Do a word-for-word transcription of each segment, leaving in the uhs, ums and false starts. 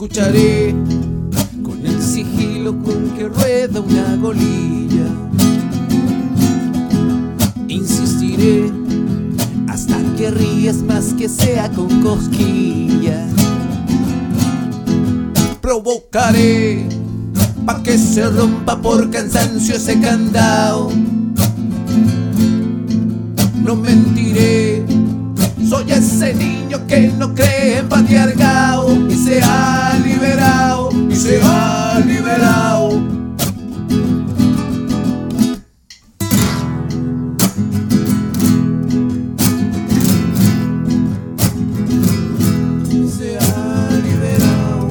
Escucharé con el sigilo con que rueda una golilla. Insistiré hasta que ríes más que sea con cosquillas. Provocaré pa' que se rompa por cansancio ese candado. No mentiré, soy ese niño que no cree en patear gao y se ha liberado, y se ha liberado. Se ha liberado.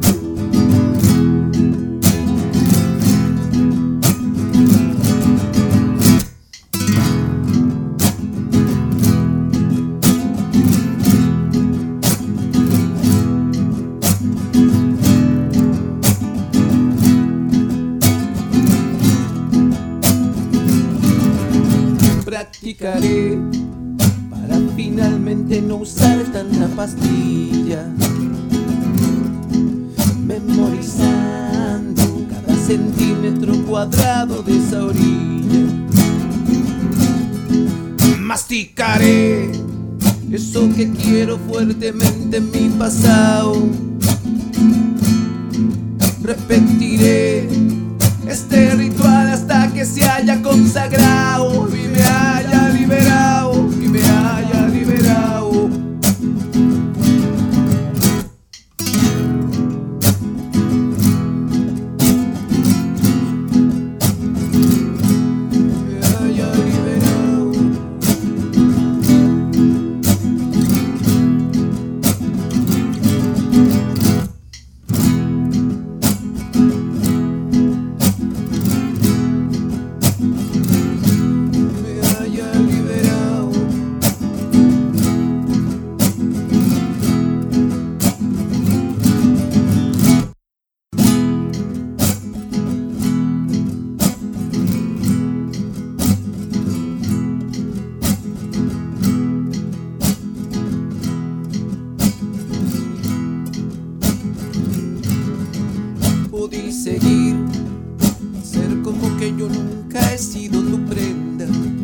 Practicaré para finalmente no usar tanta pastilla, memorizando cada centímetro cuadrado de esa orilla. Masticaré eso que quiero fuertemente en mi pasado. Repetiré este ritual hasta que se haya consagrado y me haya liberado, y me haya liberado. Me haya liberado. Podí seguir, ser como que yo nunca he sido tu prenda.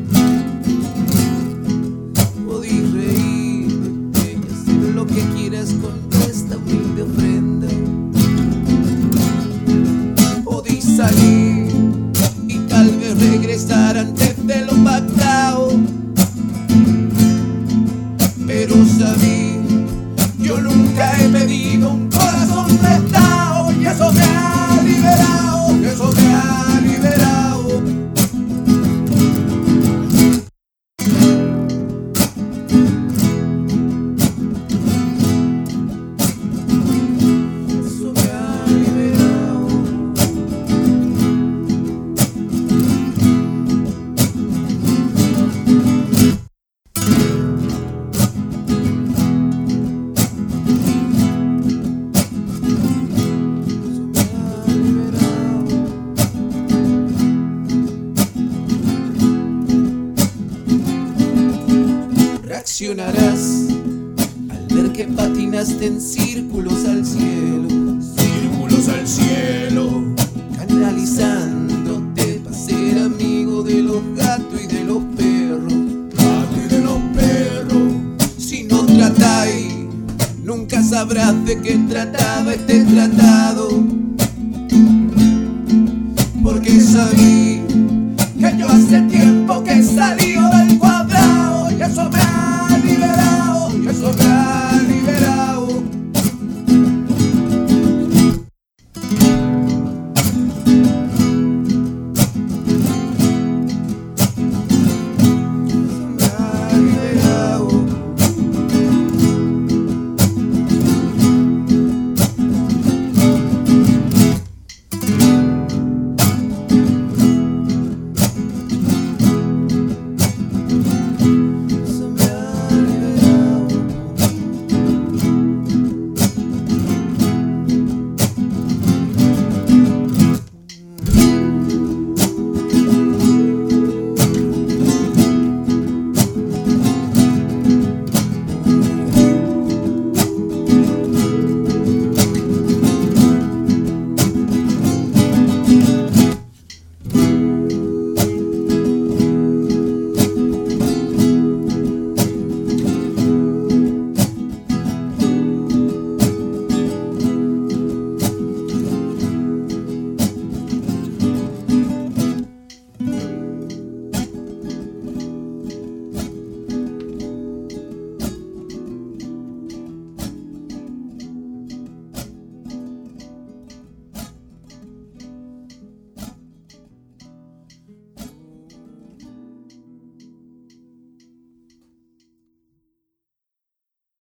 Podí reírte y hacer lo que quieras con esta humilde ofrenda. Podí salir y tal vez regresar antes de lo pactado, pero sabí, yo nunca he pedido un corazón prestado y eso me ha liberado, eso me ha liberado. Eso me ha liberado. Reaccionarás al ver que patinaste en círculos al cielo, círculos al cielo, canalizándote para ser amigo de los gatos y de los perros, gatos y de los perros. Si no tratáis, nunca sabrás de qué trataba este tratado.